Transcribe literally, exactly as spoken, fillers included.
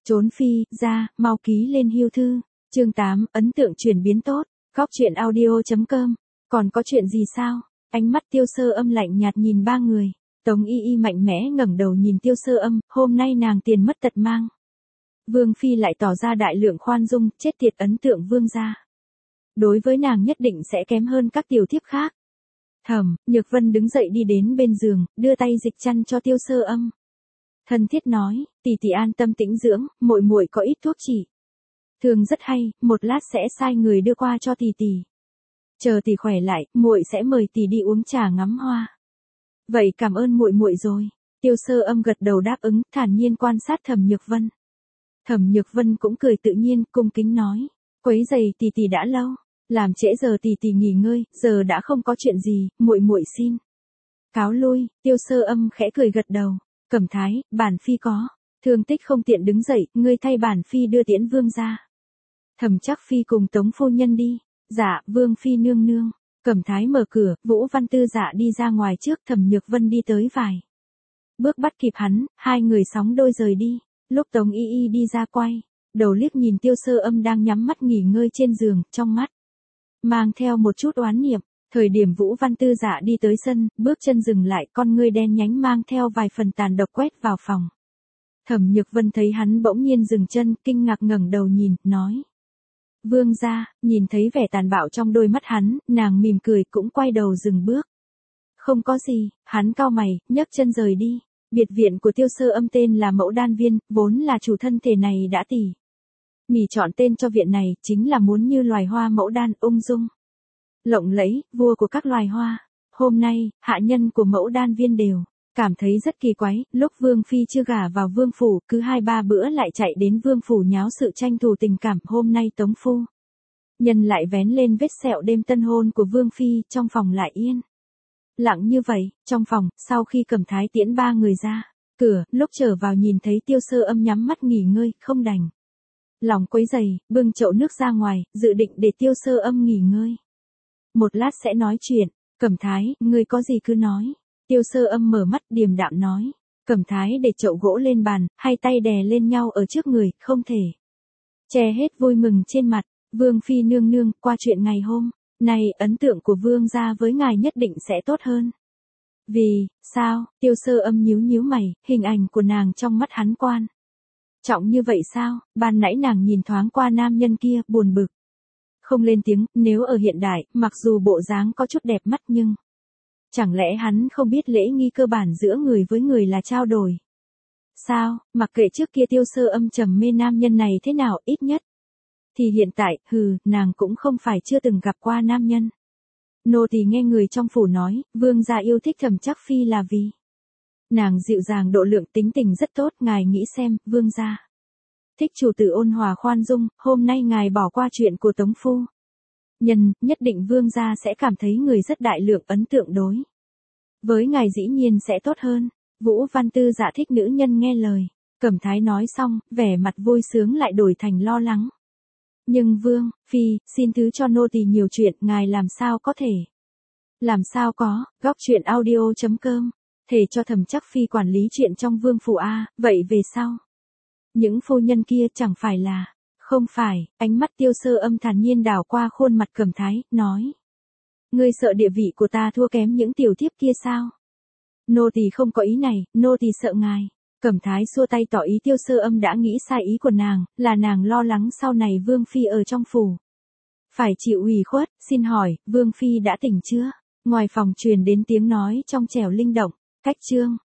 Trốn phi, ra, mau ký lên hưu thư. Chương tám, ấn tượng chuyển biến tốt. Góc chuyện audio chấm com. Còn có chuyện gì sao? Ánh mắt Tiêu Sơ Âm lạnh nhạt nhìn ba người. Tống Y Y mạnh mẽ ngẩng đầu nhìn Tiêu Sơ Âm, hôm nay nàng tiền mất tật mang. Vương phi lại tỏ ra đại lượng khoan dung, chết tiệt ấn tượng vương gia. Đối với nàng nhất định sẽ kém hơn các tiểu thiếp khác. Thẩm Nhược Vân đứng dậy đi đến bên giường, đưa tay dịch chăn cho Tiêu Sơ Âm. Thân thiết nói, tỷ tỷ an tâm tĩnh dưỡng, muội muội có ít thuốc trị. Thường rất hay, một lát sẽ sai người đưa qua cho tỷ tỷ. Chờ tỷ khỏe lại, muội sẽ mời tỷ đi uống trà ngắm hoa. Vậy cảm ơn muội muội rồi. Tiêu Sơ Âm gật đầu đáp ứng, thản nhiên quan sát Thẩm Nhược Vân. Thẩm Nhược Vân cũng cười tự nhiên, cung kính nói, quấy giày tỷ tỷ đã lâu, làm trễ giờ tỷ tỷ nghỉ ngơi, giờ đã không có chuyện gì, muội muội xin cáo lui. Tiêu Sơ Âm khẽ cười gật đầu. Cẩm Thái, bản phi có thương tích không tiện đứng dậy, ngươi thay bản phi đưa tiễn vương gia. Thẩm Trác Phi cùng Tống phu nhân đi. Dạ, vương phi nương nương. Cẩm Thái mở cửa, Vũ Văn Tư Dạ đi ra ngoài trước, Thẩm Nhược Vân đi tới vài bước bắt kịp hắn, hai người sóng đôi rời đi. Lúc Tống Y Y đi ra quay đầu liếc nhìn Tiêu Sơ Âm đang nhắm mắt nghỉ ngơi trên giường, trong mắt mang theo một chút oán niệm. Thời điểm Vũ Văn Tư Dạ đi tới sân, bước chân dừng lại, con ngươi đen nhánh mang theo vài phần tàn độc quét vào phòng. Thẩm Nhược Vân thấy hắn bỗng nhiên dừng chân, kinh ngạc ngẩng đầu nhìn, nói: Vương gia. Nhìn thấy vẻ tàn bạo trong đôi mắt hắn, nàng mỉm cười cũng quay đầu dừng bước. Không có gì. Hắn cau mày, nhấc chân rời đi. Biệt viện của Tiêu Sơ Âm tên là Mẫu Đan Viên, vốn là chủ thân thể này đã tỉ mỉ chọn tên cho viện này, chính là muốn như loài hoa mẫu đan, ung dung lộng lẫy, vua của các loài hoa. Hôm nay, hạ nhân của Mẫu Đan Viên đều cảm thấy rất kỳ quái, lúc Vương phi chưa gả vào vương phủ, cứ hai ba bữa lại chạy đến vương phủ nháo sự tranh thủ tình cảm. Hôm nay Tống phu nhân lại vén lên vết sẹo đêm tân hôn của vương phi, trong phòng lại yên lặng như vậy. Trong phòng, sau khi Cẩm Thái tiễn ba người ra cửa, lúc trở vào nhìn thấy Tiêu Sơ Âm nhắm mắt nghỉ ngơi, không đành lòng quấy giày, bưng chậu nước ra ngoài, dự định để Tiêu Sơ Âm nghỉ ngơi một lát sẽ nói chuyện. Cẩm Thái, ngươi có gì cứ nói. Tiêu Sơ Âm mở mắt điềm đạm nói. Cẩm Thái để chậu gỗ lên bàn, hai tay đè lên nhau ở trước người, không thể che hết vui mừng trên mặt. Vương phi nương nương, qua chuyện ngày hôm nay, ấn tượng của vương gia với ngài nhất định sẽ tốt hơn. Vì sao? Tiêu Sơ Âm nhíu nhíu mày, hình ảnh của nàng trong mắt hắn quan trọng như vậy sao? Ban nãy nàng nhìn thoáng qua nam nhân kia, buồn bực không lên tiếng. Nếu ở hiện đại, mặc dù bộ dáng có chút đẹp mắt nhưng chẳng lẽ hắn không biết lễ nghi cơ bản giữa người với người là trao đổi sao? Mặc kệ trước kia Tiêu Sơ Âm trầm mê nam nhân này thế nào, ít nhất thì hiện tại, hừ, nàng cũng không phải chưa từng gặp qua nam nhân. Nô tỳ nghe người trong phủ nói, vương gia yêu thích Thẩm Trác Phi là vì nàng dịu dàng độ lượng, tính tình rất tốt. Ngài nghĩ xem, vương gia thích chủ tử ôn hòa khoan dung, hôm nay ngài bỏ qua chuyện của Tống phu nhân, nhất định vương gia sẽ cảm thấy người rất đại lượng, ấn tượng đối với ngài dĩ nhiên sẽ tốt hơn. Vũ Văn Tư Dạ thích nữ nhân nghe lời. Cẩm Thái nói xong, vẻ mặt vui sướng lại đổi thành lo lắng. Nhưng vương phi, xin thứ cho nô tỳ nhiều chuyện, ngài làm sao có thể? Làm sao có? Góc chuyện audio chấm com. Thể cho Thẩm Trác Phi quản lý chuyện trong vương phủ a, vậy về sau những phu nhân kia chẳng phải là... Không phải. Ánh mắt Tiêu Sơ Âm thản nhiên đảo qua khuôn mặt Cẩm Thái, nói: Ngươi sợ địa vị của ta thua kém những tiểu thiếp kia sao? Nô tỳ không có ý này, nô tỳ sợ ngài. Cẩm Thái xua tay tỏ ý Tiêu Sơ Âm đã nghĩ sai ý của nàng, là nàng lo lắng sau này vương phi ở trong phủ phải chịu ủy khuất. Xin hỏi, vương phi đã tỉnh chưa? Ngoài phòng truyền đến tiếng nói trong trẻo linh động. Cách chương